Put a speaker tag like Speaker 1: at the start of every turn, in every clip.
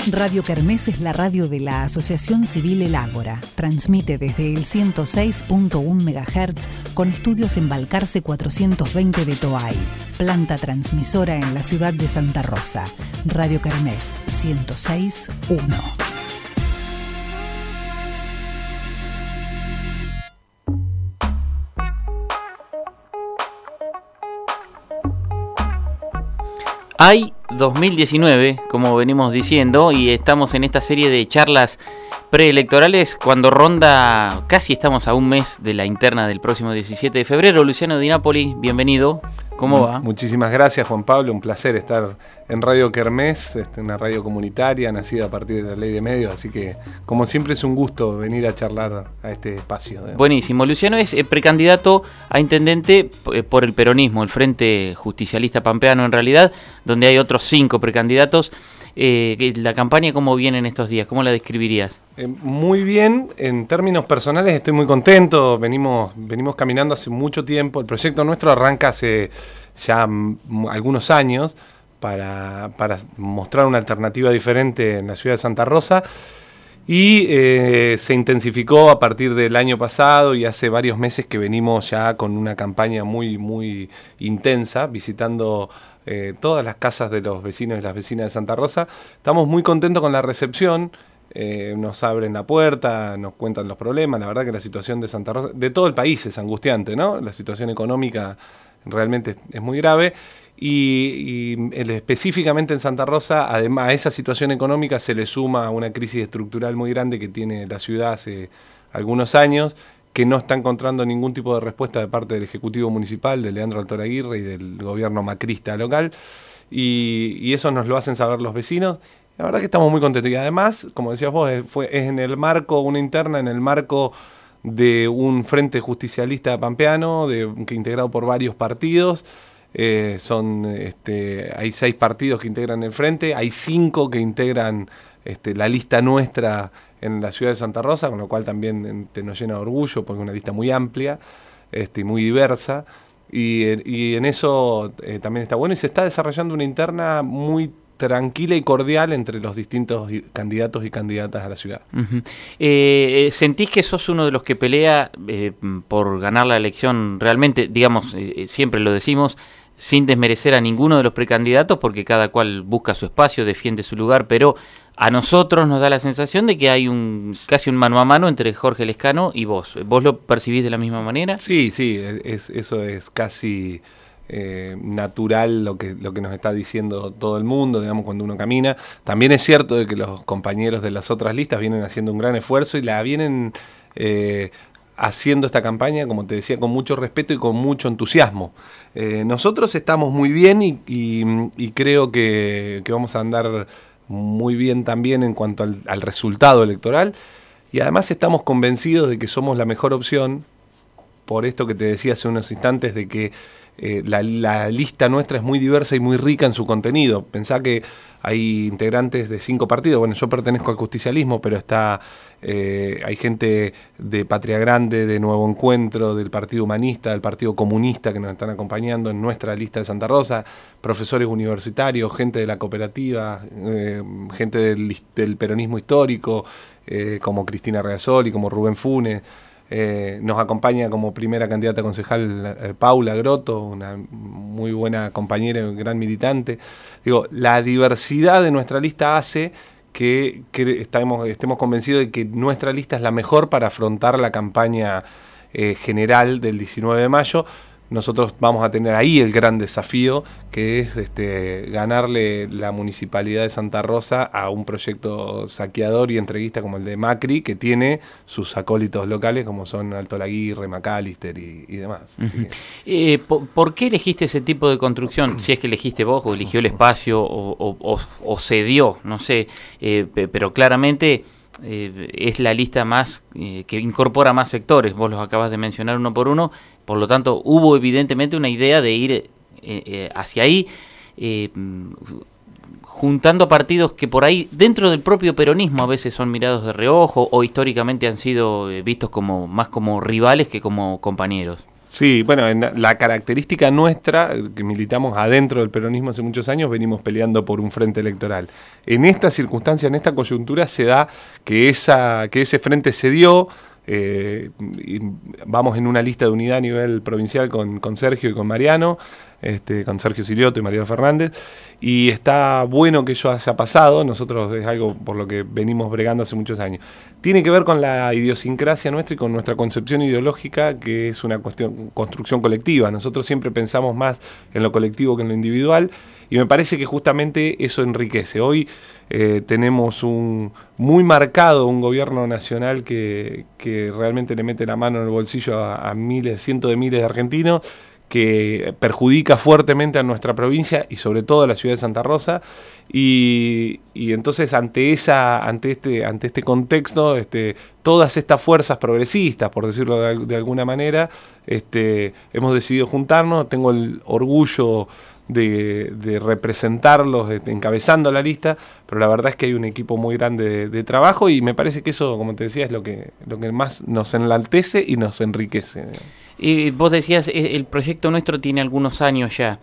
Speaker 1: Radio Kermés es la radio de la Asociación Civil El Ágora. Transmite desde el 106.1 MHz con estudios en Balcarce 420 de Toay. Planta transmisora en la ciudad de Santa Rosa. Radio Kermés 106.1.
Speaker 2: Hay 2019, como venimos diciendo, y estamos en esta serie de charlas preelectorales cuando ronda, casi estamos a un mes de la interna del próximo 17 de febrero. Luciano Di Napoli, bienvenido. ¿Cómo va?
Speaker 3: Muchísimas gracias, Juan Pablo. Un placer estar en Radio Kermés, una radio comunitaria nacida a partir de la Ley de Medios. Así que, como siempre, es un gusto venir a charlar a este espacio.
Speaker 2: Buenísimo. Luciano es precandidato a intendente por el peronismo, el Frente Justicialista Pampeano en realidad, donde hay otros 5 precandidatos. La campaña, ¿cómo viene en estos días? ¿Cómo la describirías?
Speaker 3: Muy bien, en términos personales estoy muy contento, venimos caminando hace mucho tiempo, el proyecto nuestro arranca hace ya algunos años para mostrar una alternativa diferente en la ciudad de Santa Rosa y se intensificó a partir del año pasado y hace varios meses que venimos ya con una campaña muy, muy intensa, visitando todas las casas de los vecinos y las vecinas de Santa Rosa. Estamos muy contentos con la recepción. Nos abren la puerta, nos cuentan los problemas. La verdad que la situación de Santa Rosa, de todo el país, es angustiante, ¿no? La situación económica realmente es muy grave y específicamente en Santa Rosa, además a esa situación económica se le suma una crisis estructural muy grande que tiene la ciudad hace algunos años, que no está encontrando ningún tipo de respuesta de parte del Ejecutivo Municipal, de Leandro Altoraguirre y del gobierno macrista local, y eso nos lo hacen saber los vecinos. La verdad que estamos muy contentos y además, como decías vos, es en el marco, una interna en el marco de un frente justicialista pampeano, que integrado por varios partidos. Hay 6 partidos que integran el frente, hay 5 que integran la lista nuestra en la ciudad de Santa Rosa, con lo cual también nos llena de orgullo, porque es una lista muy amplia y muy diversa. Y en eso también está bueno y se está desarrollando una interna muy tranquila y cordial entre los distintos candidatos y candidatas a la ciudad.
Speaker 2: Uh-huh. ¿Sentís que sos uno de los que pelea por ganar la elección realmente? Digamos, siempre lo decimos, sin desmerecer a ninguno de los precandidatos, porque cada cual busca su espacio, defiende su lugar, pero a nosotros nos da la sensación de que hay casi un mano a mano entre Jorge Lescano y vos. ¿Vos lo percibís de la misma manera?
Speaker 3: Sí, eso es casi natural lo que nos está diciendo todo el mundo, digamos, cuando uno camina. También es cierto de que los compañeros de las otras listas vienen haciendo un gran esfuerzo y la vienen haciendo esta campaña, como te decía, con mucho respeto y con mucho entusiasmo. Nosotros estamos muy bien y creo que vamos a andar muy bien también en cuanto al resultado electoral, y además estamos convencidos de que somos la mejor opción, por esto que te decía hace unos instantes, de que la lista nuestra es muy diversa y muy rica en su contenido. Pensá que hay integrantes de 5 partidos. Bueno, yo pertenezco al justicialismo, pero hay gente de Patria Grande, de Nuevo Encuentro, del Partido Humanista, del Partido Comunista, que nos están acompañando en nuestra lista de Santa Rosa, profesores universitarios, gente de la cooperativa, gente del peronismo histórico, como Cristina Reasoli, como Rubén Funes. Nos acompaña como primera candidata a concejal Paula Grotto, una muy buena compañera y gran militante. Digo, la diversidad de nuestra lista hace que estemos convencidos de que nuestra lista es la mejor para afrontar la campaña general del 19 de mayo. Nosotros vamos a tener ahí el gran desafío, que es ganarle la Municipalidad de Santa Rosa a un proyecto saqueador y entreguista como el de Macri, que tiene sus acólitos locales como son Alto Laguirre, McAllister y demás.
Speaker 2: Uh-huh. ¿Por qué elegiste ese tipo de construcción? Si es que elegiste vos o eligió el espacio o cedió, no sé, pero claramente es la lista más que incorpora más sectores. Vos los acabas de mencionar uno por uno. Por lo tanto, hubo evidentemente una idea de ir hacia ahí, juntando partidos que por ahí, dentro del propio peronismo, a veces son mirados de reojo o históricamente han sido vistos más como rivales que como compañeros.
Speaker 3: Sí, bueno, la característica nuestra, que militamos adentro del peronismo hace muchos años, venimos peleando por un frente electoral. En esta circunstancia, en esta coyuntura, se da que ese frente se dio. Y vamos en una lista de unidad a nivel provincial con Sergio y con Mariano, con Sergio Silioto y Mariano Fernández, y está bueno que eso haya pasado. Nosotros es algo por lo que venimos bregando hace muchos años. Tiene que ver con la idiosincrasia nuestra y con nuestra concepción ideológica, que es una construcción colectiva. Nosotros siempre pensamos más en lo colectivo que en lo individual, y me parece que justamente eso enriquece. Hoy tenemos muy marcado un gobierno nacional que realmente le mete la mano en el bolsillo a cientos de miles de argentinos, que perjudica fuertemente a nuestra provincia y sobre todo a la ciudad de Santa Rosa, y entonces ante este contexto, todas estas fuerzas progresistas, por decirlo de alguna manera, hemos decidido juntarnos. Tengo el orgullo de representarlos, encabezando la lista, pero la verdad es que hay un equipo muy grande de trabajo, y me parece que eso, como te decía, es lo que más nos enaltece y nos enriquece.
Speaker 2: Vos decías, el proyecto nuestro tiene algunos años ya.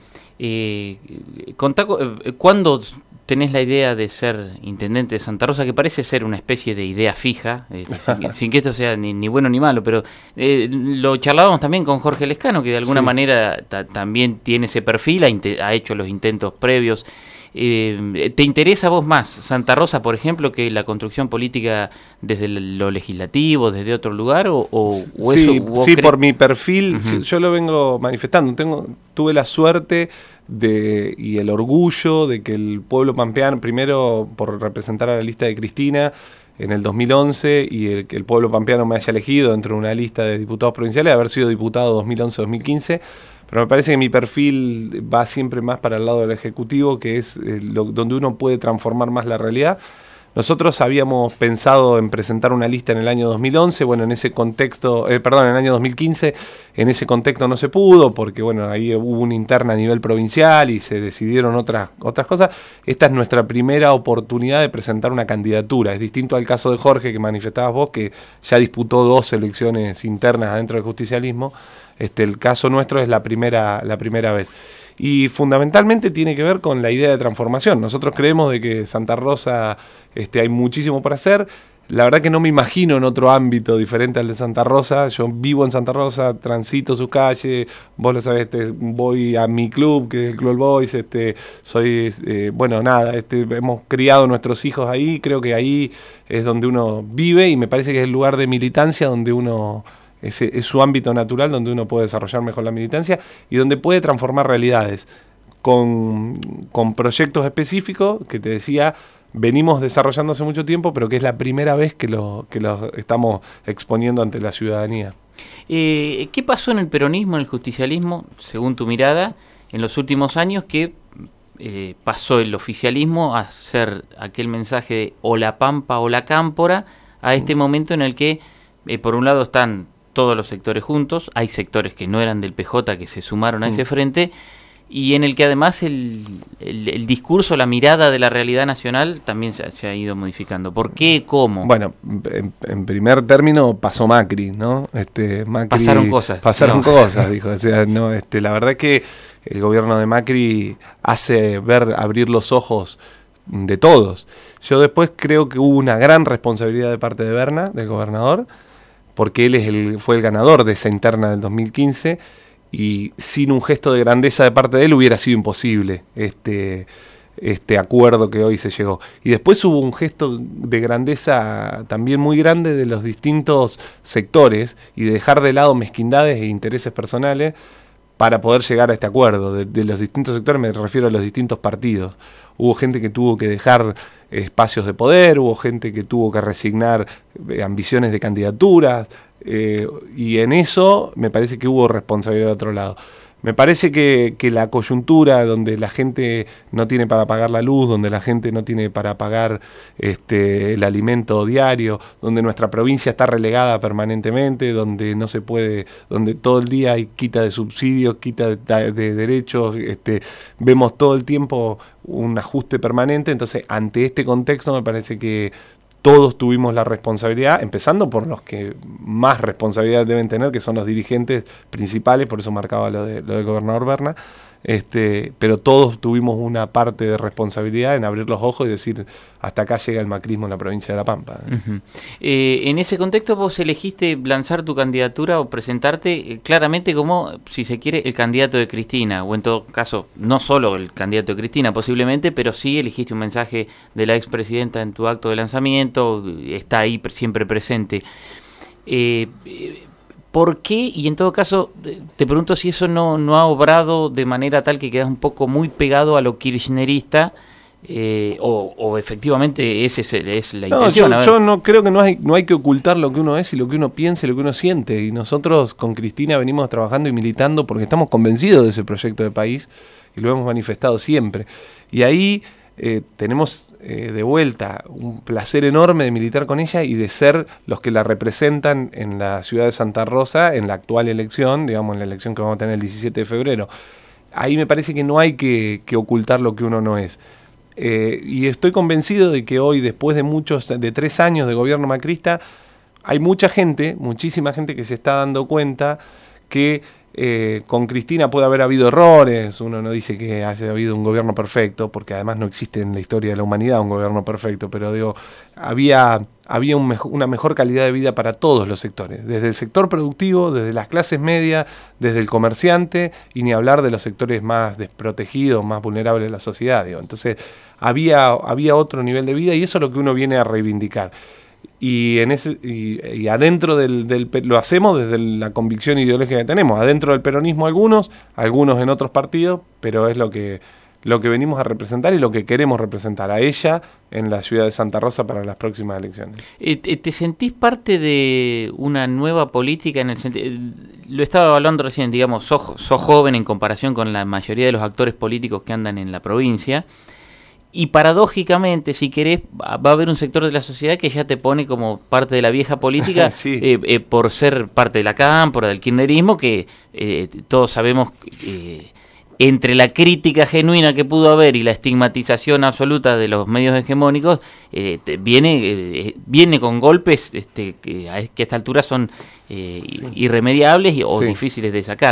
Speaker 2: ¿Cuándo tenés la idea de ser intendente de Santa Rosa? Que parece ser una especie de idea fija, sin que esto sea ni bueno ni malo, pero lo charlábamos también con Jorge Lescano, que de alguna manera también tiene ese perfil, ha hecho los intentos previos. ¿Te interesa a vos más Santa Rosa, por ejemplo, que la construcción política desde lo legislativo, desde otro lugar?
Speaker 3: Sí, por mi perfil, yo lo vengo manifestando. Tuve la suerte y el orgullo de que el pueblo pampeano, primero por representar a la lista de Cristina en el 2011, y que el pueblo pampeano me haya elegido dentro de una lista de diputados provinciales, de haber sido diputado 2011-2015, pero me parece que mi perfil va siempre más para el lado del Ejecutivo, que es donde uno puede transformar más la realidad. Nosotros habíamos pensado en presentar una lista en el año 2011, bueno, en ese contexto, en el año 2015, en ese contexto no se pudo, porque bueno, ahí hubo una interna a nivel provincial y se decidieron otras cosas. Esta es nuestra primera oportunidad de presentar una candidatura. Es distinto al caso de Jorge, que manifestabas vos, que ya disputó 2 elecciones internas dentro del justicialismo. El caso nuestro es la primera vez. Y fundamentalmente tiene que ver con la idea de transformación. Nosotros creemos de que Santa Rosa hay muchísimo por hacer. La verdad que no me imagino en otro ámbito diferente al de Santa Rosa. Yo vivo en Santa Rosa, transito sus calles, vos lo sabés, voy a mi club, que es el Club Boys, hemos criado nuestros hijos ahí. Creo que ahí es donde uno vive, y me parece que es el lugar de militancia donde uno... Es su ámbito natural, donde uno puede desarrollar mejor la militancia y donde puede transformar realidades con proyectos específicos que te decía venimos desarrollando hace mucho tiempo, pero que es la primera vez que lo estamos exponiendo ante la ciudadanía.
Speaker 2: ¿Qué pasó en el peronismo, en el justicialismo, según tu mirada, en los últimos años, que pasó el oficialismo a ser aquel mensaje de o la pampa o la cámpora, a este momento en el que por un lado están todos los sectores juntos, hay sectores que no eran del PJ que se sumaron a ese frente, y en el que además el discurso, la mirada de la realidad nacional también se ha ido modificando? ¿Por qué? ¿Cómo?
Speaker 3: Bueno, en primer término pasó Macri, ¿no? Macri,
Speaker 2: pasaron cosas.
Speaker 3: Pasaron cosas, dijo. O sea, no, la verdad que el gobierno de Macri hace abrir los ojos de todos. Yo después creo que hubo una gran responsabilidad de parte de Berna, del gobernador, porque él fue el ganador de esa interna del 2015, y sin un gesto de grandeza de parte de él hubiera sido imposible este acuerdo que hoy se llegó. Y después hubo un gesto de grandeza también muy grande de los distintos sectores, y de dejar de lado mezquindades e intereses personales para poder llegar a este acuerdo. De los distintos sectores me refiero a los distintos partidos. Hubo gente que tuvo que dejar espacios de poder, hubo gente que tuvo que resignar ambiciones de candidaturas, y en eso me parece que hubo responsabilidad de otro lado. Me parece que la coyuntura donde la gente no tiene para pagar la luz, donde la gente no tiene para pagar el alimento diario, donde nuestra provincia está relegada permanentemente, donde no se puede, donde todo el día hay quita de subsidios, quita de derechos, vemos todo el tiempo un ajuste permanente. Entonces, ante este contexto me parece que todos tuvimos la responsabilidad, empezando por los que más responsabilidad deben tener, que son los dirigentes principales, por eso marcaba lo del gobernador Berna, pero todos tuvimos una parte de responsabilidad en abrir los ojos y decir, hasta acá llega el macrismo en la provincia de La Pampa.
Speaker 2: Uh-huh. En ese contexto vos elegiste lanzar tu candidatura o presentarte claramente como, si se quiere, el candidato de Cristina, o en todo caso, no solo el candidato de Cristina posiblemente, pero sí elegiste un mensaje de la expresidenta en tu acto de lanzamiento, está ahí siempre presente. ¿Por qué? Y en todo caso, te pregunto si eso no ha obrado de manera tal que quedas un poco muy pegado a lo kirchnerista, o efectivamente esa es la intención.
Speaker 3: Yo no creo que no hay que ocultar lo que uno es y lo que uno piensa y lo que uno siente. Y nosotros con Cristina venimos trabajando y militando porque estamos convencidos de ese proyecto de país y lo hemos manifestado siempre. Y ahí tenemos de vuelta un placer enorme de militar con ella y de ser los que la representan en la ciudad de Santa Rosa en la actual elección, digamos en la elección que vamos a tener el 17 de febrero. Ahí me parece que no hay que ocultar lo que uno no es. Y estoy convencido de que hoy, después de 3 años de gobierno macrista, hay muchísima gente que se está dando cuenta que con Cristina puede haber habido errores. Uno no dice que haya habido un gobierno perfecto, porque además no existe en la historia de la humanidad un gobierno perfecto, pero digo, había una mejor calidad de vida para todos los sectores, desde el sector productivo, desde las clases medias, desde el comerciante, y ni hablar de los sectores más desprotegidos, más vulnerables de la sociedad. Digo. Entonces había otro nivel de vida y eso es lo que uno viene a reivindicar. Y adentro lo hacemos desde la convicción ideológica que tenemos, adentro del peronismo algunos en otros partidos, pero es lo que venimos a representar y lo que queremos representar a ella en la ciudad de Santa Rosa para las próximas elecciones.
Speaker 2: ¿Te sentís parte de una nueva política en el sentido, lo estaba evaluando recién, digamos, sos joven en comparación con la mayoría de los actores políticos que andan en la provincia? Y paradójicamente, si querés, va a haber un sector de la sociedad que ya te pone como parte de la vieja política sí. Por ser parte de la cámpora, del kirchnerismo, que todos sabemos, entre la crítica genuina que pudo haber y la estigmatización absoluta de los medios hegemónicos, viene con golpes que a esta altura son irremediables o difíciles de sacar.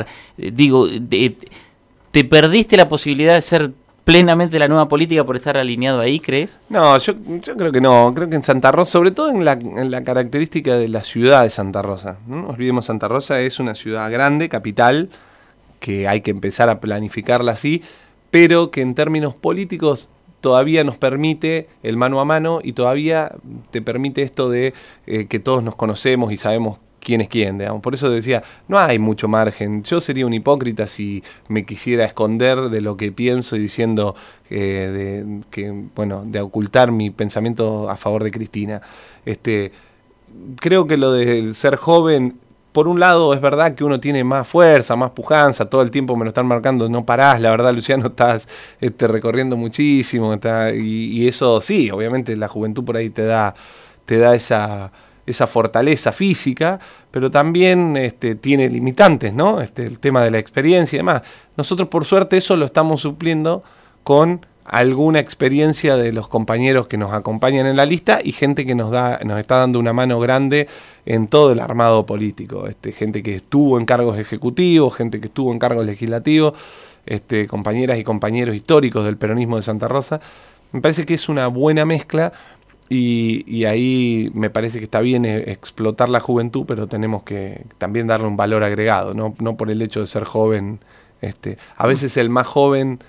Speaker 2: ¿Te perdiste la posibilidad de ser plenamente la nueva política por estar alineado ahí, crees?
Speaker 3: No, yo creo que no. Creo que en Santa Rosa, sobre todo en la característica de la ciudad de Santa Rosa, no olvidemos, Santa Rosa es una ciudad grande, capital, que hay que empezar a planificarla así, pero que en términos políticos todavía nos permite el mano a mano y todavía te permite esto de que todos nos conocemos y sabemos quién es quién, digamos. Por eso decía, no hay mucho margen. Yo sería un hipócrita si me quisiera esconder de lo que pienso y diciendo de ocultar mi pensamiento a favor de Cristina. Creo que lo de ser joven, por un lado es verdad que uno tiene más fuerza, más pujanza, todo el tiempo me lo están marcando, no parás, la verdad, Luciano, estás recorriendo muchísimo, y eso sí, obviamente la juventud por ahí te da esa fortaleza física, pero también tiene limitantes, ¿no? El tema de la experiencia y demás. Nosotros, por suerte, eso lo estamos supliendo con alguna experiencia de los compañeros que nos acompañan en la lista y gente que nos está dando una mano grande en todo el armado político. Gente que estuvo en cargos ejecutivos, gente que estuvo en cargos legislativos, compañeras y compañeros históricos del peronismo de Santa Rosa. Me parece que es una buena mezcla. Y ahí me parece que está bien explotar la juventud, pero tenemos que también darle un valor agregado, no por el hecho de ser joven. A veces el más joven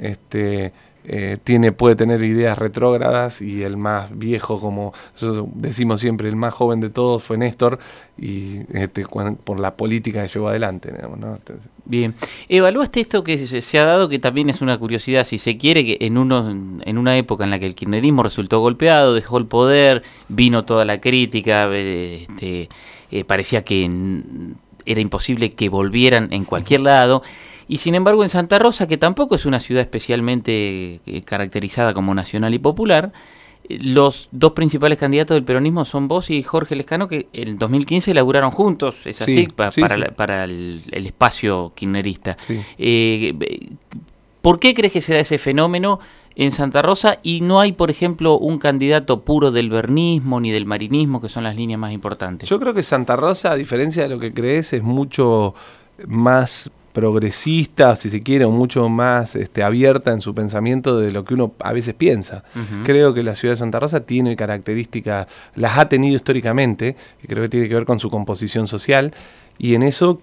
Speaker 3: puede tener ideas retrógradas y el más viejo, como nosotros decimos siempre, el más joven de todos fue Néstor y por la política que llevó adelante, digamos, ¿no? Entonces,
Speaker 2: bien, evaluaste esto que se ha dado, que también es una curiosidad, si se quiere, que en una época en la que el kirchnerismo resultó golpeado, dejó el poder, vino toda la crítica, parecía que era imposible que volvieran en cualquier lado. Y sin embargo en Santa Rosa, que tampoco es una ciudad especialmente caracterizada como nacional y popular, los dos principales candidatos del peronismo son vos y Jorge Lescano, que en 2015 laburaron juntos, es así, para el espacio kirchnerista. Sí. ¿Por qué crees que se da ese fenómeno? en Santa Rosa, y no hay, por ejemplo, un candidato puro del vernismo ni del marinismo, que son las líneas más importantes.
Speaker 3: Yo creo que Santa Rosa, a diferencia de lo que crees, es mucho más progresista, si se quiere, o mucho más abierta en su pensamiento de lo que uno a veces piensa. Creo que la ciudad de Santa Rosa tiene características, las ha tenido históricamente, y creo que tiene que ver con su composición social, y en eso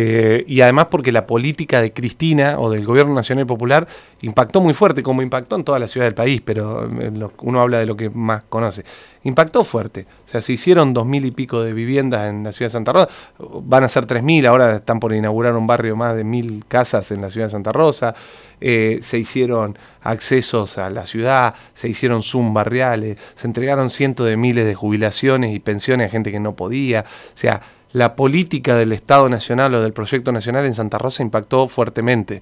Speaker 3: y además porque la política de Cristina o del Gobierno Nacional Popular impactó muy fuerte, como impactó en toda la ciudad del país, pero uno habla de lo que más conoce. Impactó fuerte, o sea, se hicieron 2.000 y pico de viviendas en la ciudad de Santa Rosa, van a ser 3.000, ahora están por inaugurar un barrio más de 1.000 casas en la ciudad de Santa Rosa, se hicieron accesos a la ciudad, se hicieron Zoom barriales, se entregaron cientos de miles de jubilaciones y pensiones a gente que no podía, o sea, la política del Estado Nacional o del Proyecto Nacional en Santa Rosa impactó fuertemente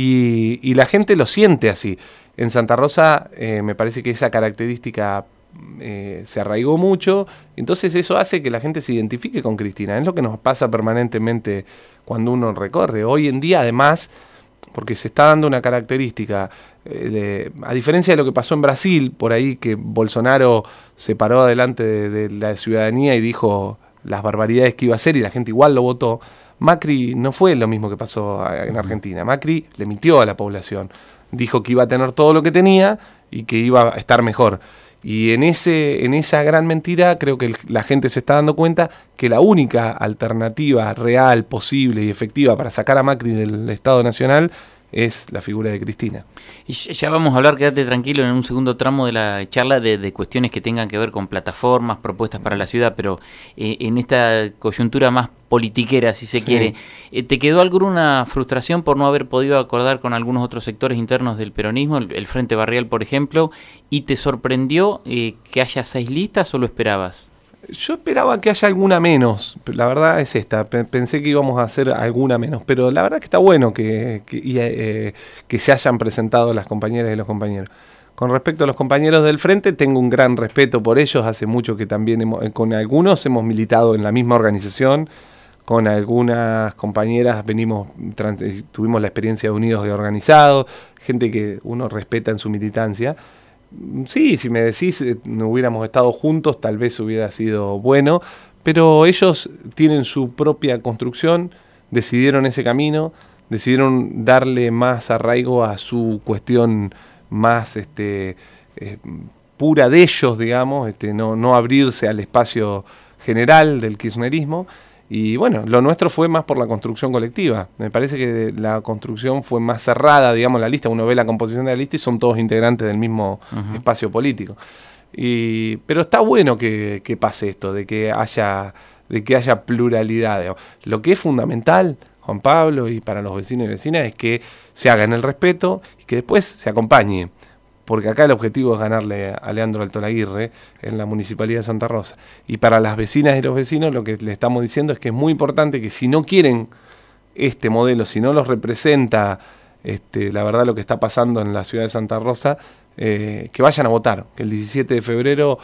Speaker 3: y la gente lo siente así. En Santa Rosa me parece que esa característica se arraigó mucho, entonces eso hace que la gente se identifique con Cristina. Es lo que nos pasa permanentemente cuando uno recorre. Hoy en día, además, porque se está dando una característica, a diferencia de lo que pasó en Brasil, por ahí que Bolsonaro se paró adelante de la ciudadanía y dijo las barbaridades que iba a hacer y la gente igual lo votó. Macri no fue lo mismo que pasó en Argentina. Macri le mintió a la población, dijo que iba a tener todo lo que tenía y que iba a estar mejor. Y en esa gran mentira creo que la gente se está dando cuenta que la única alternativa real, posible y efectiva para sacar a Macri del Estado Nacional es la figura de Cristina.
Speaker 2: Y ya vamos a hablar, quédate tranquilo, en un segundo tramo de la charla de cuestiones que tengan que ver con plataformas, propuestas para la ciudad, pero en esta coyuntura más politiquera, si se quiere, ¿te quedó alguna frustración por no haber podido acordar con algunos otros sectores internos del peronismo, el Frente Barrial, por ejemplo, y te sorprendió que haya 6 listas o lo esperabas?
Speaker 3: Yo esperaba que haya alguna menos, la verdad es esta, pensé que íbamos a hacer alguna menos, pero la verdad es que está bueno que se hayan presentado las compañeras y los compañeros. Con respecto a los compañeros del Frente, tengo un gran respeto por ellos, hace mucho que también con algunos hemos militado en la misma organización, con algunas compañeras tuvimos la experiencia de Unidos y Organizados, gente que uno respeta en su militancia. Sí, si me decís, no hubiéramos estado juntos, tal vez hubiera sido bueno, pero ellos tienen su propia construcción, decidieron ese camino, decidieron darle más arraigo a su cuestión más pura de ellos, digamos, no abrirse al espacio general del kirchnerismo. Y bueno, lo nuestro fue más por la construcción colectiva. Me parece que la construcción fue más cerrada, digamos, la lista. Uno ve la composición de la lista y son todos integrantes del mismo espacio político. Pero está bueno que pase esto, de que haya pluralidad. Digamos. Lo que es fundamental, Juan Pablo, y para los vecinos y vecinas, es que se haga en el respeto y que después se acompañe. Porque acá el objetivo es ganarle a Leandro Altolaguirre en la Municipalidad de Santa Rosa. Y para las vecinas y los vecinos lo que le estamos diciendo es que es muy importante que si no quieren este modelo, si no los representa la verdad lo que está pasando en la ciudad de Santa Rosa, que vayan a votar, que el 17 de febrero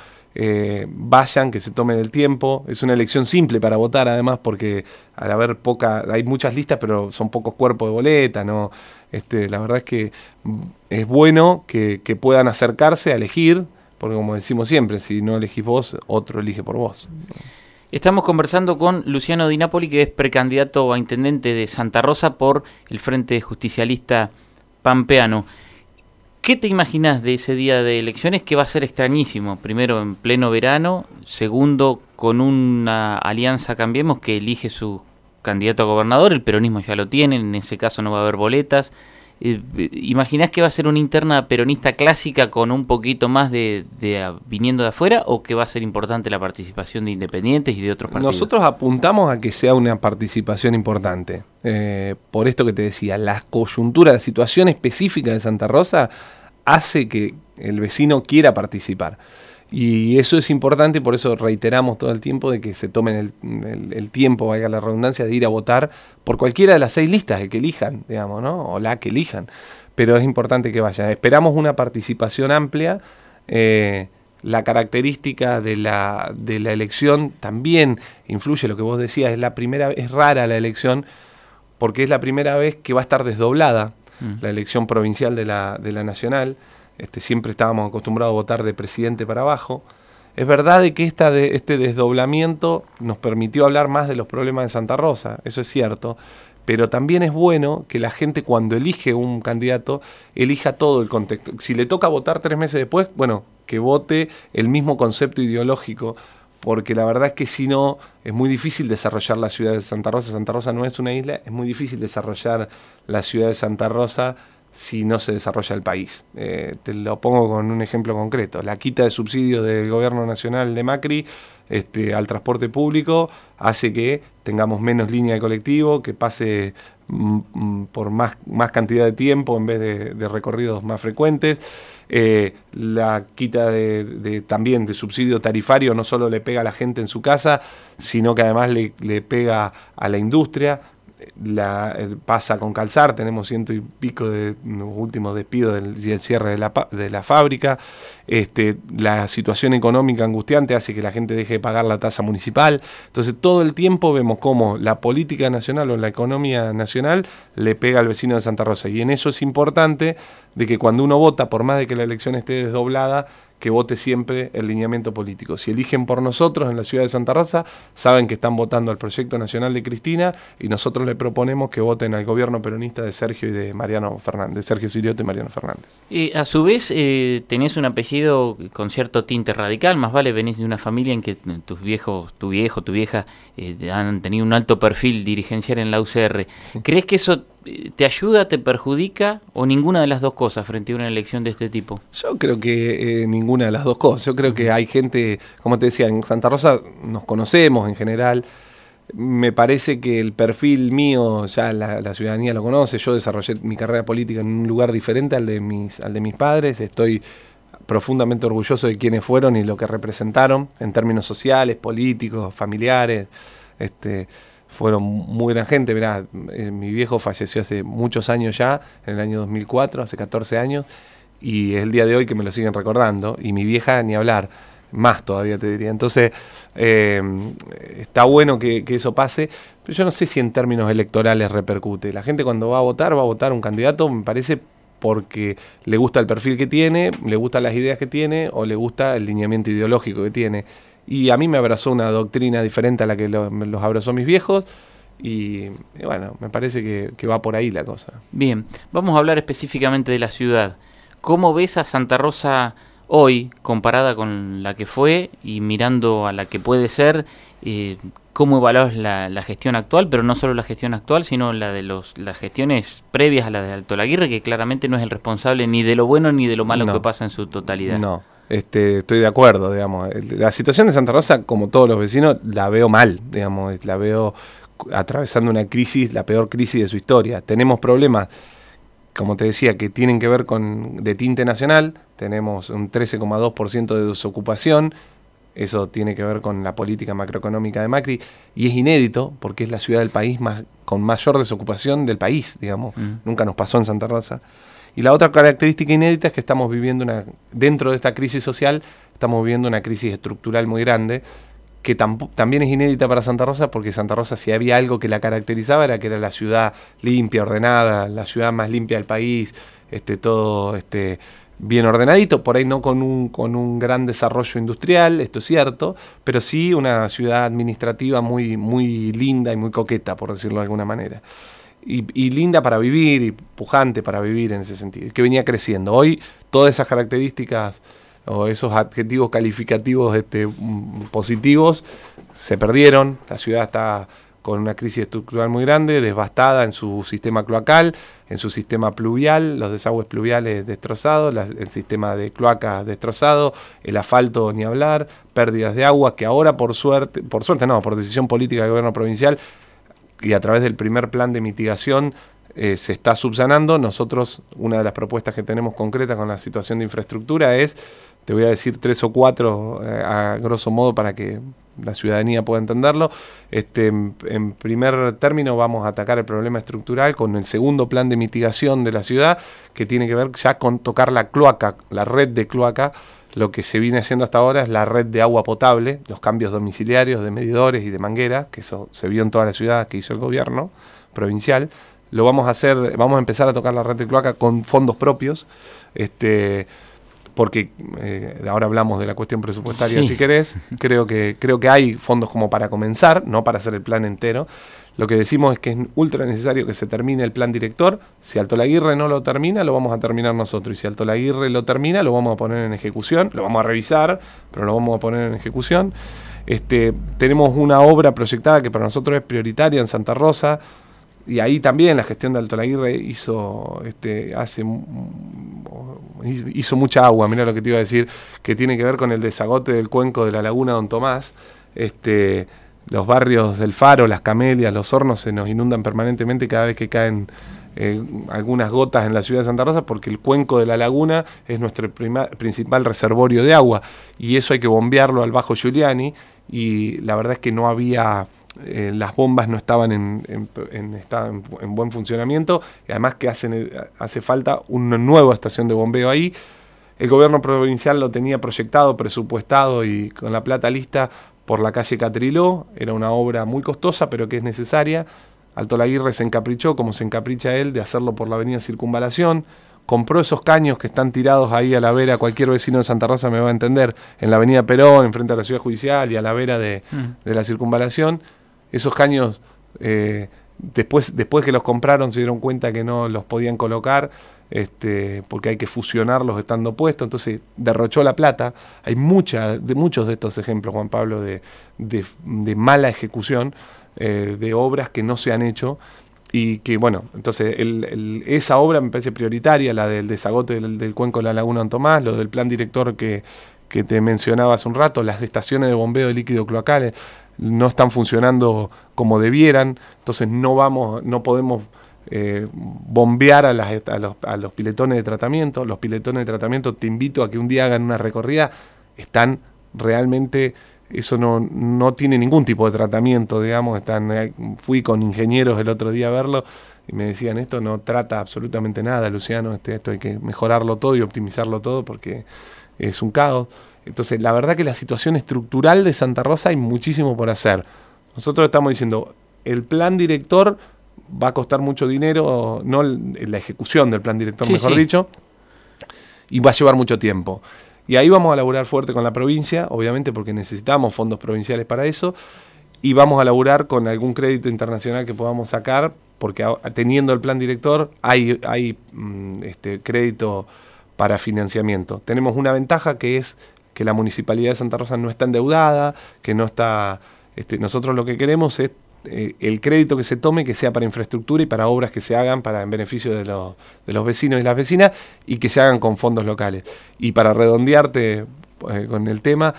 Speaker 3: vayan, que se tomen el tiempo. Es una elección simple para votar, además, porque al haber hay muchas listas, pero son pocos cuerpos de boleta, ¿no? La verdad es que es bueno que puedan acercarse a elegir, porque como decimos siempre, si no elegís vos, otro elige por vos.
Speaker 2: Estamos conversando con Luciano Di Napoli, que es precandidato a intendente de Santa Rosa por el Frente Justicialista Pampeano. ¿Qué te imaginás de ese día de elecciones que va a ser extrañísimo? Primero, en pleno verano. Segundo, con una alianza Cambiemos que elige su candidato a gobernador. El peronismo ya lo tiene, en ese caso no va a haber boletas. ¿Imaginás que va a ser una interna peronista clásica con un poquito más de viniendo de afuera, o que va a ser importante la participación de independientes y de otros partidos?
Speaker 3: Nosotros apuntamos a que sea una participación importante. Por esto que te decía, la coyuntura, la situación específica de Santa Rosa hace que el vecino quiera participar. Y eso es importante, por eso reiteramos todo el tiempo de que se tomen el tiempo, valga la redundancia, de ir a votar por cualquiera de las 6 listas, el que elijan, digamos, ¿no? O la que elijan. Pero es importante que vayan. Esperamos una participación amplia. La característica de la elección también influye, lo que vos decías, es rara la elección, porque es la primera vez que va a estar desdoblada la elección provincial de la nacional. siempre estábamos acostumbrados a votar de presidente para abajo. Es verdad de que este desdoblamiento nos permitió hablar más de los problemas de Santa Rosa, eso es cierto, pero también es bueno que la gente cuando elige un candidato elija todo el contexto. Si le toca votar 3 meses después, bueno, que vote el mismo concepto ideológico, porque la verdad es que si no, es muy difícil desarrollar la ciudad de Santa Rosa. Santa Rosa no es una isla, es muy difícil desarrollar la ciudad de Santa Rosa si no se desarrolla el país. Te lo pongo con un ejemplo concreto. La quita de subsidios del gobierno nacional de Macri al transporte público hace que tengamos menos línea de colectivo, que pase por más cantidad de tiempo en vez de recorridos más frecuentes. La quita también de subsidio tarifario no solo le pega a la gente en su casa, sino que además le pega a la industria. Pasa con Calzar, tenemos 100 y pico de los últimos despidos y el cierre de la fábrica. La situación económica angustiante hace que la gente deje de pagar la tasa municipal. Entonces todo el tiempo vemos cómo la política nacional o la economía nacional le pega al vecino de Santa Rosa, y en eso es importante de que cuando uno vota, por más de que la elección esté desdoblada, que vote siempre el lineamiento político. Si eligen por nosotros en la ciudad de Santa Rosa, saben que están votando al proyecto nacional de Cristina, y nosotros le proponemos que voten al gobierno peronista de Sergio y de Mariano Fernández, Sergio Sirioto y Mariano Fernández.
Speaker 2: A su vez, tenés un apellido con cierto tinte radical, más vale venís de una familia en que tu vieja han tenido un alto perfil dirigencial en la UCR. Sí. ¿Crees que eso te ayuda, te perjudica, o ninguna de las dos cosas frente a una elección de este tipo?
Speaker 3: Yo creo que ninguna de las dos cosas. Yo creo que hay gente, como te decía, en Santa Rosa nos conocemos en general. Me parece que el perfil mío ya la ciudadanía lo conoce. Yo desarrollé mi carrera política en un lugar diferente al de mis padres. Estoy profundamente orgulloso de quiénes fueron y lo que representaron en términos sociales, políticos, familiares. Fueron muy gran gente. Mirá, mi viejo falleció hace muchos años ya, en el año 2004, hace 14 años, y es el día de hoy que me lo siguen recordando, y mi vieja ni hablar, más todavía te diría. Entonces, está bueno que eso pase, pero yo no sé si en términos electorales repercute. La gente cuando va a votar un candidato, me parece, porque le gusta el perfil que tiene, le gustan las ideas que tiene, o le gusta el lineamiento ideológico que tiene. Y a mí me abrazó una doctrina diferente a la que los abrazó mis viejos, y bueno, me parece que va por ahí la cosa.
Speaker 2: Bien, vamos a hablar específicamente de la ciudad. ¿Cómo ves a Santa Rosa hoy comparada con la que fue y mirando a la que puede ser? ¿Cómo evaluás la gestión actual? Pero no solo la gestión actual, sino la de las gestiones previas a la de Alto Laguirre, que claramente no es el responsable ni de lo bueno ni de lo malo que pasa en su totalidad.
Speaker 3: No. Estoy de acuerdo, digamos. La situación de Santa Rosa, como todos los vecinos, la veo mal, digamos. La veo atravesando una crisis, la peor crisis de su historia. Tenemos problemas, como te decía, que tienen que ver de tinte nacional. Tenemos un 13,2% de desocupación. Eso tiene que ver con la política macroeconómica de Macri, y es inédito porque es la ciudad del país con mayor desocupación del país, digamos. Nunca nos pasó en Santa Rosa. Y la otra característica inédita es que estamos viviendo dentro de esta crisis social, estamos viviendo una crisis estructural muy grande, que también es inédita para Santa Rosa, porque Santa Rosa, si había algo que la caracterizaba, era que era la ciudad limpia, ordenada, la ciudad más limpia del país, todo bien ordenadito, por ahí no con un gran desarrollo industrial, esto es cierto, pero sí una ciudad administrativa muy, muy linda y muy coqueta, por decirlo de alguna manera. Y linda para vivir, y pujante para vivir en ese sentido, que venía creciendo. Hoy todas esas características o esos adjetivos calificativos positivos se perdieron. La ciudad está con una crisis estructural muy grande, devastada en su sistema cloacal, en su sistema pluvial, los desagües pluviales destrozados, el sistema de cloacas destrozado, el asfalto ni hablar, pérdidas de agua que ahora por decisión política del gobierno provincial y a través del primer plan de mitigación se está subsanando. Nosotros, una de las propuestas que tenemos concretas con la situación de infraestructura es, te voy a decir 3 o 4 a grosso modo para que la ciudadanía pueda entenderlo. En primer término vamos a atacar el problema estructural con el segundo plan de mitigación de la ciudad, que tiene que ver ya con tocar la cloaca, la red de cloaca. Lo que se viene haciendo hasta ahora es la red de agua potable, los cambios domiciliarios de medidores y de manguera, que eso se vio en toda la ciudad, que hizo el gobierno provincial. lo vamos a hacer, vamos a empezar a tocar la red de cloaca con fondos propios, porque ahora hablamos de la cuestión presupuestaria, si querés. Creo que hay fondos como para comenzar, no para hacer el plan entero. Lo que decimos es que es ultra necesario que se termine el plan director. Si Alto Laguirre no lo termina, lo vamos a terminar nosotros. Y si Alto Laguirre lo termina, lo vamos a poner en ejecución. Lo vamos a revisar, pero lo vamos a poner en ejecución. Tenemos una obra proyectada que para nosotros es prioritaria en Santa Rosa. Y ahí también la gestión de Alto Laguirre hizo mucha agua. Mirá lo que te iba a decir, que tiene que ver con el desagote del cuenco de la laguna Don Tomás. Los barrios del Faro, Las Camelias, Los Hornos se nos inundan permanentemente cada vez que caen algunas gotas en la ciudad de Santa Rosa, porque el cuenco de la laguna es nuestro principal reservorio de agua, y eso hay que bombearlo al Bajo Giuliani, y la verdad es que no había... las bombas no estaban en buen funcionamiento, y además que hace falta una nueva estación de bombeo ahí. El gobierno provincial lo tenía proyectado, presupuestado y con la plata lista por la calle Catriló. Era una obra muy costosa, pero que es necesaria. Alto Laguirre se encaprichó, como se encapricha él, de hacerlo por la avenida Circunvalación. Compró esos caños que están tirados ahí a la vera, cualquier vecino de Santa Rosa me va a entender, en la avenida Perón, enfrente a la Ciudad Judicial y a la vera de la Circunvalación. Esos caños, después que los compraron, se dieron cuenta que no los podían colocar, porque hay que fusionarlos estando puestos, entonces derrochó la plata. Hay muchos de estos ejemplos, Juan Pablo, de mala ejecución, de obras que no se han hecho, y que, bueno, entonces esa obra me parece prioritaria, la del desagote del cuenco de la laguna Don Tomás, lo del plan director que te mencionaba hace un rato, las estaciones de bombeo de líquido cloacales no están funcionando como debieran, entonces no podemos bombear a los piletones de tratamiento. Los piletones de tratamiento, te invito a que un día hagan una recorrida, están realmente, eso no tiene ningún tipo de tratamiento, digamos. Fui con ingenieros el otro día a verlo y me decían, esto no trata absolutamente nada, Luciano, esto hay que mejorarlo todo y optimizarlo todo porque es un caos. Entonces, la verdad que la situación estructural de Santa Rosa hay muchísimo por hacer. Nosotros estamos diciendo, el plan director va a costar mucho dinero, no la ejecución del plan director, mejor dicho, y va a llevar mucho tiempo. Y ahí vamos a laburar fuerte con la provincia, obviamente porque necesitamos fondos provinciales para eso, y vamos a laburar con algún crédito internacional que podamos sacar, porque teniendo el plan director hay crédito para financiamiento. Tenemos una ventaja que es que la Municipalidad de Santa Rosa no está endeudada, que no está... nosotros lo que queremos es el crédito que se tome, que sea para infraestructura y para obras que se hagan en beneficio de los vecinos y las vecinas, y que se hagan con fondos locales. Y para redondearte con el tema,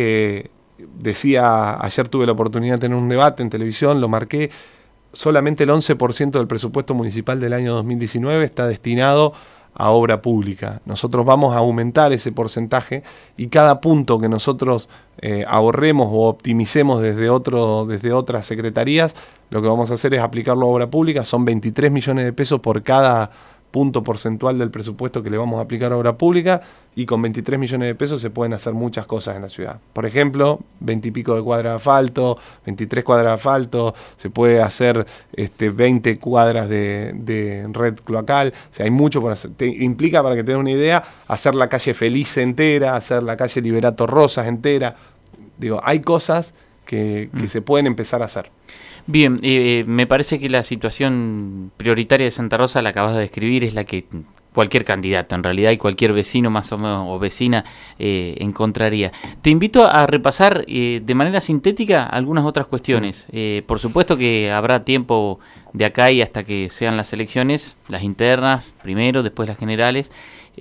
Speaker 3: decía, ayer tuve la oportunidad de tener un debate en televisión, lo marqué, solamente el 11% del presupuesto municipal del año 2019 está destinado a obra pública. Nosotros vamos a aumentar ese porcentaje, y cada punto que nosotros ahorremos o optimicemos desde otras secretarías, lo que vamos a hacer es aplicarlo a obra pública. Son 23 millones de pesos por cada punto porcentual del presupuesto que le vamos a aplicar a obra pública, y con 23 millones de pesos se pueden hacer muchas cosas en la ciudad. Por ejemplo, 20 y pico de cuadras de asfalto, 23 cuadras de asfalto, se puede hacer 20 cuadras de red cloacal. O sea, hay mucho por hacer. Implica, para que tengas una idea, hacer la calle Felice entera, hacer la calle Liberato Rosas entera. Digo, hay cosas que se pueden empezar a hacer.
Speaker 2: Bien, me parece que la situación prioritaria de Santa Rosa, la acabas de describir, es la que cualquier candidato en realidad y cualquier vecino más o menos o vecina encontraría. Te invito a repasar de manera sintética algunas otras cuestiones. Por supuesto que habrá tiempo de acá y hasta que sean las elecciones, las internas primero, después las generales,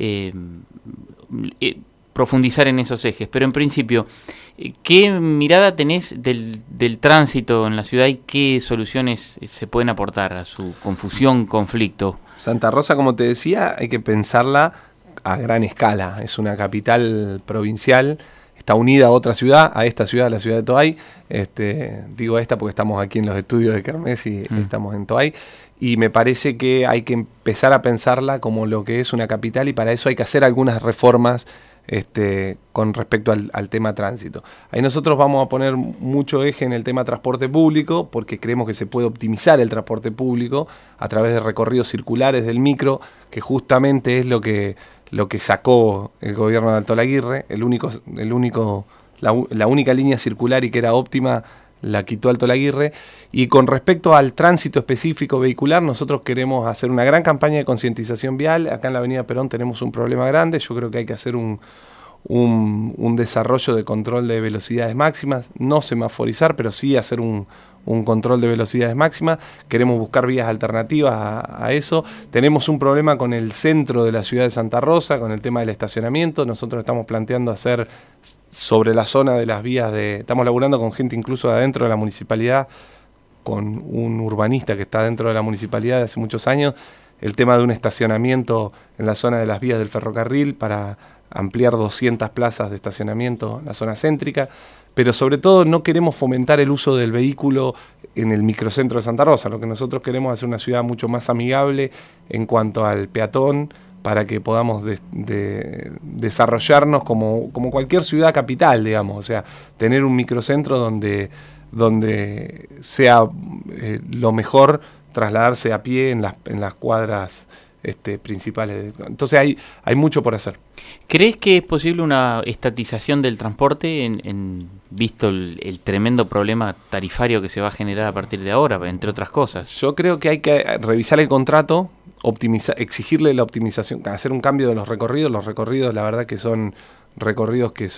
Speaker 2: profundizar en esos ejes, pero en principio, ¿qué mirada tenés del tránsito en la ciudad y qué soluciones se pueden aportar a su confusión, conflicto?
Speaker 3: Santa Rosa, como te decía, hay que pensarla a gran escala. Es una capital provincial, está unida a otra ciudad, a esta ciudad, la ciudad de Toay. Digo esta porque estamos aquí en los estudios de Kermés y estamos en Toay. Y me parece que hay que empezar a pensarla como lo que es una capital, y para eso hay que hacer algunas reformas con respecto al tema tránsito. Ahí nosotros vamos a poner mucho eje en el tema transporte público, porque creemos que se puede optimizar el transporte público a través de recorridos circulares del micro, que justamente es lo que sacó el gobierno de Alto Laguirre, la única línea circular y que era óptima, la quitó Alto Laguirre. Y con respecto al tránsito específico vehicular, nosotros queremos hacer una gran campaña de concientización vial. Acá en la avenida Perón tenemos un problema grande, yo creo que hay que hacer un desarrollo de control de velocidades máximas, no semaforizar, pero sí hacer un control de velocidades máximas. Queremos buscar vías alternativas a eso. Tenemos un problema con el centro de la ciudad de Santa Rosa, con el tema del estacionamiento. Nosotros estamos planteando hacer sobre la zona de las vías estamos laburando con gente incluso de adentro de la municipalidad, con un urbanista que está dentro de la municipalidad de hace muchos años, el tema de un estacionamiento en la zona de las vías del ferrocarril para ampliar 200 plazas de estacionamiento en la zona céntrica, pero sobre todo no queremos fomentar el uso del vehículo en el microcentro de Santa Rosa. Lo que nosotros queremos es hacer una ciudad mucho más amigable en cuanto al peatón, para que podamos desarrollarnos como cualquier ciudad capital, digamos, o sea, tener un microcentro donde sea lo mejor trasladarse a pie en las cuadras principales. Entonces hay mucho por hacer.
Speaker 2: ¿Crees que es posible una estatización del transporte visto el tremendo problema tarifario que se va a generar a partir de ahora, entre otras cosas?
Speaker 3: Yo creo que hay que revisar el contrato, exigirle la optimización, hacer un cambio de los recorridos. Los recorridos, la verdad que son recorridos que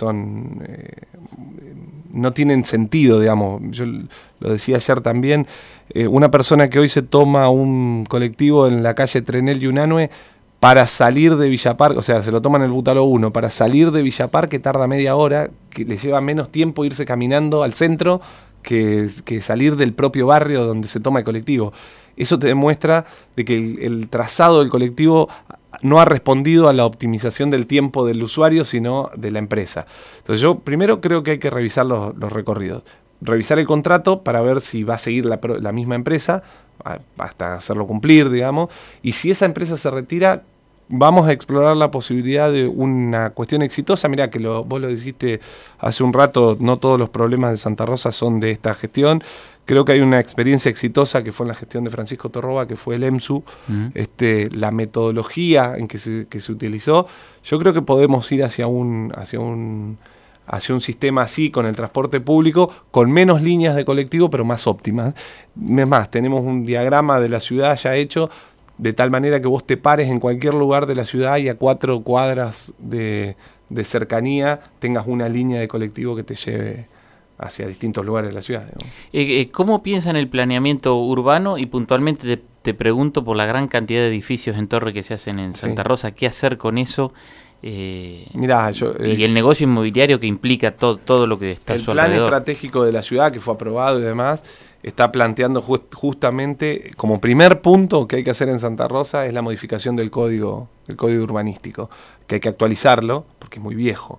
Speaker 3: no tienen sentido, digamos. Yo lo decía ayer también, una persona que hoy se toma un colectivo en la calle Trenel y Unanue para salir de Villa Parque, o sea, se lo toma en el Bútalo 1, para salir de Villa Parque tarda media hora, que le lleva menos tiempo irse caminando al centro que salir del propio barrio donde se toma el colectivo. Eso te demuestra de que el trazado del colectivo no ha respondido a la optimización del tiempo del usuario, sino de la empresa. Entonces yo primero creo que hay que revisar los recorridos, revisar el contrato para ver si va a seguir la misma empresa, hasta hacerlo cumplir, digamos, y si esa empresa se retira, vamos a explorar la posibilidad de una cuestión exitosa. Mirá que vos lo dijiste hace un rato, no todos los problemas de Santa Rosa son de esta gestión. Creo que hay una experiencia exitosa que fue en la gestión de Francisco Torroba, que fue el EMSU, la metodología en que se utilizó. Yo creo que podemos ir hacia un sistema así con el transporte público, con menos líneas de colectivo, pero más óptimas. Es más, tenemos un diagrama de la ciudad ya hecho, de tal manera que vos te pares en cualquier lugar de la ciudad y a 4 cuadras de cercanía tengas una línea de colectivo que te lleve hacia distintos lugares de la ciudad.
Speaker 2: ¿Cómo piensan el planeamiento urbano? Y puntualmente te pregunto por la gran cantidad de edificios en torre que se hacen en Santa Rosa, ¿qué hacer con eso?
Speaker 3: Mirá,
Speaker 2: y el negocio inmobiliario que implica todo lo que está a su alrededor.
Speaker 3: El plan estratégico de la ciudad, que fue aprobado y demás, está planteando justamente como primer punto que hay que hacer en Santa Rosa es la modificación del código urbanístico, que hay que actualizarlo porque es muy viejo.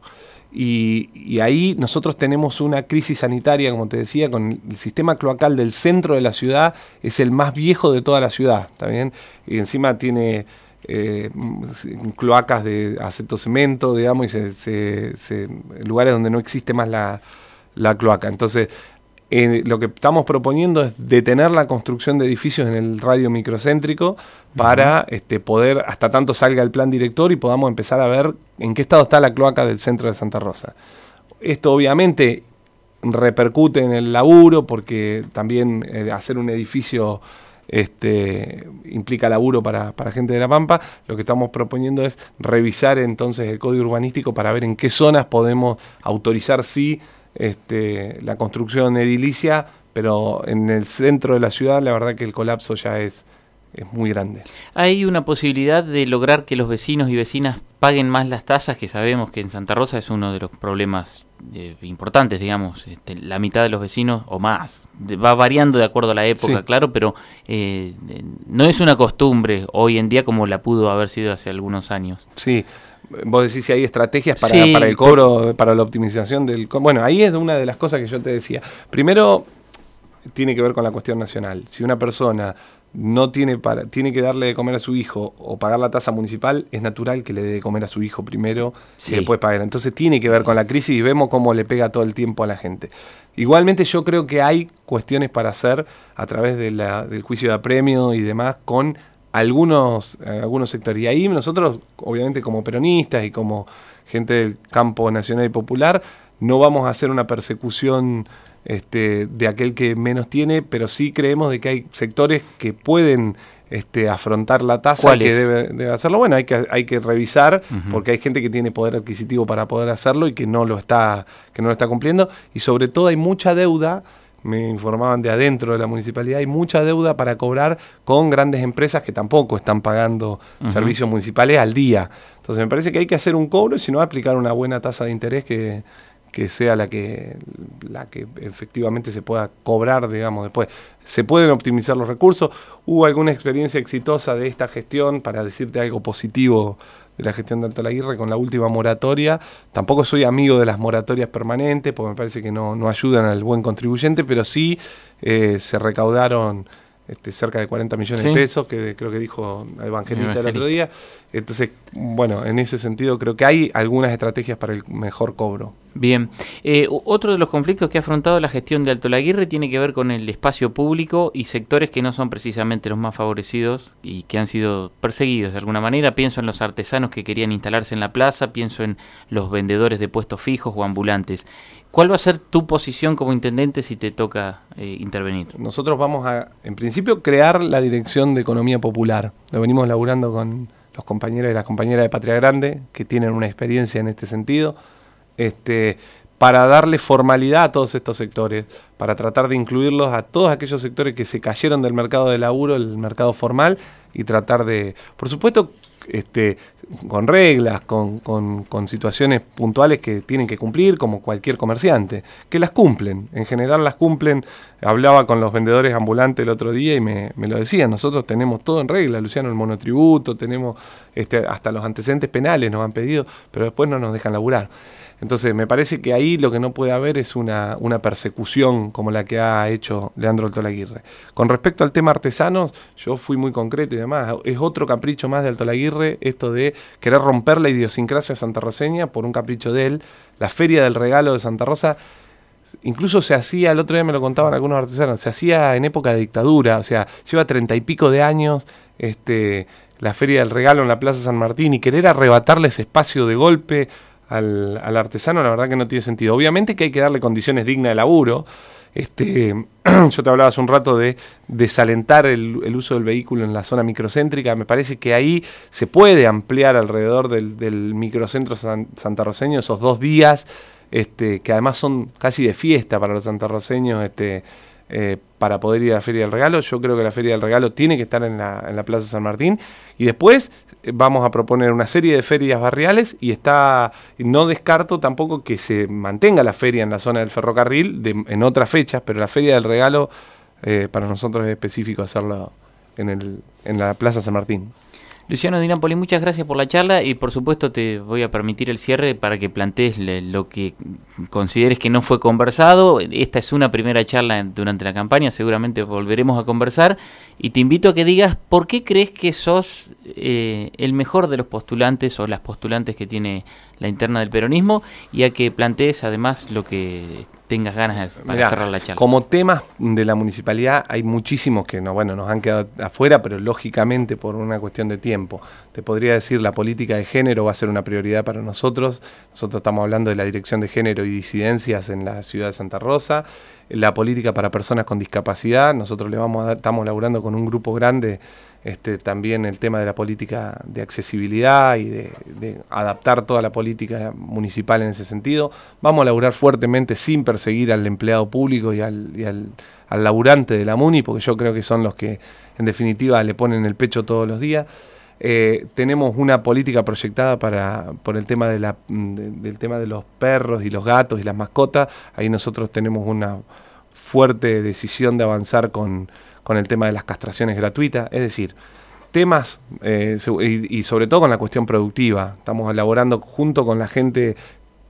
Speaker 3: Y ahí nosotros tenemos una crisis sanitaria, como te decía, con el sistema cloacal del centro de la ciudad, es el más viejo de toda la ciudad, ¿está bien? Y encima tiene cloacas de acetocemento, digamos, y lugares donde no existe más la cloaca. Entonces, lo que estamos proponiendo es detener la construcción de edificios en el radio microcéntrico para poder, hasta tanto salga el plan director y podamos empezar a ver en qué estado está la cloaca del centro de Santa Rosa. Esto obviamente repercute en el laburo, porque también hacer un edificio implica laburo para gente de La Pampa. Lo que estamos proponiendo es revisar entonces el código urbanístico para ver en qué zonas podemos autorizar la construcción edilicia, pero en el centro de la ciudad la verdad que el colapso ya es muy grande.
Speaker 2: ¿Hay una posibilidad de lograr que los vecinos y vecinas paguen más las tasas? Que sabemos que en Santa Rosa es uno de los problemas importantes, digamos, la mitad de los vecinos o más, va variando de acuerdo a la época, claro, pero no es una costumbre hoy en día como la pudo haber sido hace algunos años.
Speaker 3: Sí. Vos decís si hay estrategias para el cobro, para la optimización del... Bueno, ahí es una de las cosas que yo te decía. Primero, tiene que ver con la cuestión nacional. Si una persona tiene que darle de comer a su hijo o pagar la tasa municipal, es natural que le dé de comer a su hijo primero y después pague. Entonces tiene que ver con la crisis y vemos cómo le pega todo el tiempo a la gente. Igualmente yo creo que hay cuestiones para hacer a través del juicio de apremio y demás con algunos sectores. Y ahí nosotros, obviamente como peronistas y como gente del campo nacional y popular, no vamos a hacer una persecución de aquel que menos tiene, pero sí creemos de que hay sectores que pueden afrontar la tasa y que debe hacerlo. Bueno, hay que revisar, porque hay gente que tiene poder adquisitivo para poder hacerlo y que no lo está cumpliendo, y sobre todo hay mucha deuda. Me informaban de adentro de la municipalidad, hay mucha deuda para cobrar con grandes empresas que tampoco están pagando servicios municipales al día. Entonces me parece que hay que hacer un cobro y si no aplicar una buena tasa de interés que sea la que efectivamente se pueda cobrar, digamos, después. Se pueden optimizar los recursos. ¿Hubo alguna experiencia exitosa de esta gestión, para decirte algo positivo de la gestión de Alto Laguirre, con la última moratoria? Tampoco soy amigo de las moratorias permanentes, porque me parece que no ayudan al buen contribuyente, pero sí se recaudaron cerca de 40 millones de pesos, que creo que dijo Evangelista el otro día. Entonces, bueno, en ese sentido creo que hay algunas estrategias para el mejor cobro.
Speaker 2: Bien. Otro de los conflictos que ha afrontado la gestión de Alto Laguirre tiene que ver con el espacio público y sectores que no son precisamente los más favorecidos y que han sido perseguidos de alguna manera. Pienso en los artesanos que querían instalarse en la plaza, pienso en los vendedores de puestos fijos o ambulantes. ¿Cuál va a ser tu posición como intendente si te toca intervenir?
Speaker 3: Nosotros vamos a, en principio, crear la Dirección de Economía Popular. Lo venimos laburando con los compañeros y las compañeras de Patria Grande, que tienen una experiencia en este sentido, para darle formalidad a todos estos sectores, para tratar de incluirlos a todos aquellos sectores que se cayeron del mercado de laburo, el mercado formal, y tratar de, por supuesto, con reglas, con situaciones puntuales que tienen que cumplir, como cualquier comerciante, que las cumplen, en general las cumplen. Hablaba con los vendedores ambulantes el otro día y me lo decían: nosotros tenemos todo en regla, Luciano, el monotributo, tenemos hasta los antecedentes penales nos han pedido, pero después no nos dejan laburar. Entonces me parece que ahí lo que no puede haber es una persecución como la que ha hecho Leandro Alto Laguirre. Con respecto al tema artesanos, yo fui muy concreto y demás. Es otro capricho más de Alto Laguirre, esto de querer romper la idiosincrasia santarroceña por un capricho de él. La Feria del Regalo de Santa Rosa incluso se hacía, el otro día me lo contaban algunos artesanos, se hacía en época de dictadura, o sea, lleva 30 y pico de años la Feria del Regalo en la Plaza San Martín, y querer arrebatarle ese espacio de golpe al artesano, la verdad que no tiene sentido. Obviamente que hay que darle condiciones dignas de laburo. Yo te hablaba hace un rato de desalentar el uso del vehículo en la zona microcéntrica. Me parece que ahí se puede ampliar alrededor del microcentro santarroceño esos 2 días, que además son casi de fiesta para los santarroceños, para poder ir a la Feria del Regalo. Yo creo que la Feria del Regalo tiene que estar en la Plaza San Martín, y después vamos a proponer una serie de ferias barriales, y no descarto tampoco que se mantenga la feria en la zona del ferrocarril en otras fechas, pero la Feria del Regalo para nosotros es específico hacerlo en la Plaza San Martín.
Speaker 2: Luciano Di Napoli, muchas gracias por la charla, y por supuesto te voy a permitir el cierre para que plantees lo que consideres que no fue conversado. Esta es una primera charla durante la campaña, seguramente volveremos a conversar, y te invito a que digas por qué crees que sos el mejor de los postulantes o las postulantes que tiene la interna del peronismo, y a que plantees además lo que tengas ganas para cerrar la charla.
Speaker 3: Como temas de la municipalidad hay muchísimos que nos han quedado afuera, pero lógicamente por una cuestión de tiempo. Te podría decir, la política de género va a ser una prioridad para nosotros. Nosotros estamos hablando de la Dirección de Género y Disidencias en la ciudad de Santa Rosa. La política para personas con discapacidad, nosotros estamos laburando con un grupo grande también el tema de la política de accesibilidad y de adaptar toda la política municipal en ese sentido. Vamos a laburar fuertemente sin perseguir al empleado público y al laburante de la MUNI, porque yo creo que son los que en definitiva le ponen el pecho todos los días. Tenemos una política proyectada por el tema del tema de los perros y los gatos y las mascotas. Ahí nosotros tenemos una fuerte decisión de avanzar con el tema de las castraciones gratuitas, es decir, temas y sobre todo con la cuestión productiva. Estamos elaborando junto con la gente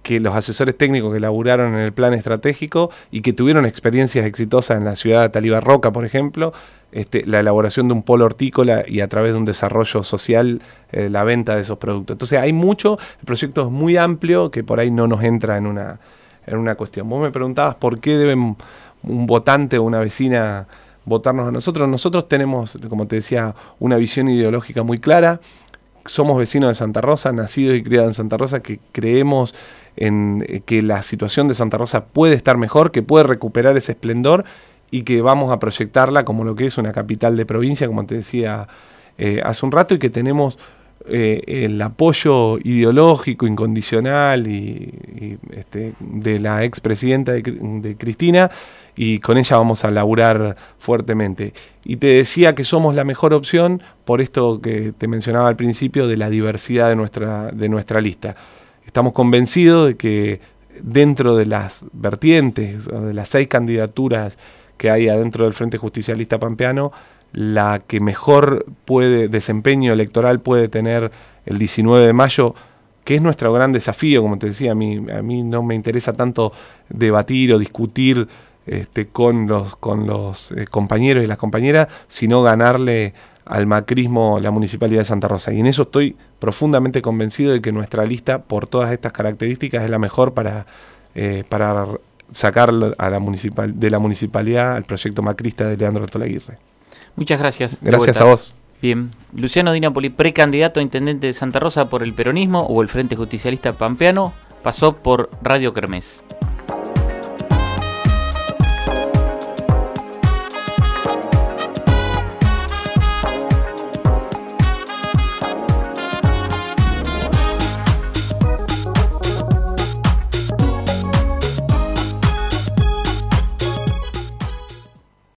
Speaker 3: que los asesores técnicos que laburaron en el plan estratégico y que tuvieron experiencias exitosas en la ciudad de Talibarroca, por ejemplo, la elaboración de un polo hortícola y a través de un desarrollo social, la venta de esos productos. Entonces hay mucho, el proyecto es muy amplio que por ahí no nos entra en una cuestión. Vos me preguntabas por qué deben un votante o una vecina votarnos a nosotros. Nosotros tenemos, como te decía, una visión ideológica muy clara. Somos vecinos de Santa Rosa, nacidos y criados en Santa Rosa, que creemos en que la situación de Santa Rosa puede estar mejor, que puede recuperar ese esplendor y que vamos a proyectarla como lo que es una capital de provincia, como te decía hace un rato, y que tenemos el apoyo ideológico incondicional de la expresidenta de Cristina, y con ella vamos a laburar fuertemente. Y te decía que somos la mejor opción por esto que te mencionaba al principio de la diversidad de nuestra lista. Estamos convencidos de que dentro de las vertientes, o de las 6 candidaturas que hay adentro del Frente Justicialista Pampeano, la que mejor desempeño electoral puede tener el 19 de mayo, que es nuestro gran desafío, como te decía, a mí no me interesa tanto debatir o discutir con los compañeros y las compañeras, sino ganarle al macrismo la Municipalidad de Santa Rosa. Y en eso estoy profundamente convencido de que nuestra lista, por todas estas características, es la mejor para sacar de la municipalidad al proyecto macrista de Leandro Altolaguirre.
Speaker 2: Muchas gracias.
Speaker 3: Gracias a vos.
Speaker 2: Bien. Luciano Di Napoli, precandidato a intendente de Santa Rosa por el peronismo o el Frente Justicialista Pampeano, pasó por Radio Kermés.